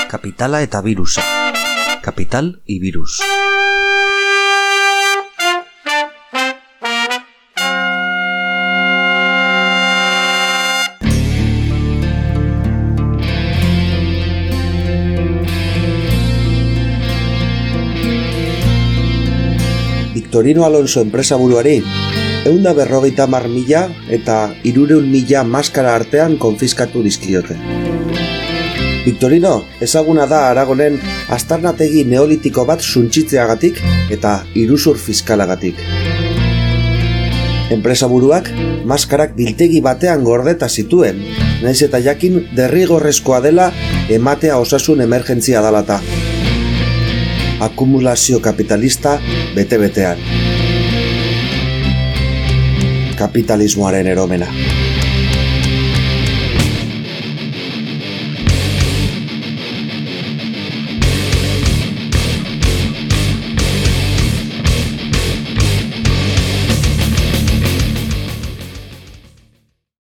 Kapitala eta birusa. Kapital y virus. Victorino Alonso enpresaburuari 150.000 eta 300.000 maskara artean konfiskatu dizkiote. Victorino ezaguna da Aragonen aztarnategi neolitiko bat suntsitzeagatik eta iruzur fiskalagatik. Enpresaburuak maskarak biltegi batean gordeta zituen, nahiz eta jakin derrigorrezkoa dela ematea osasun emergentzia dalata. Akumulazio kapitalista bete-betean. Kapitalismoaren eromena.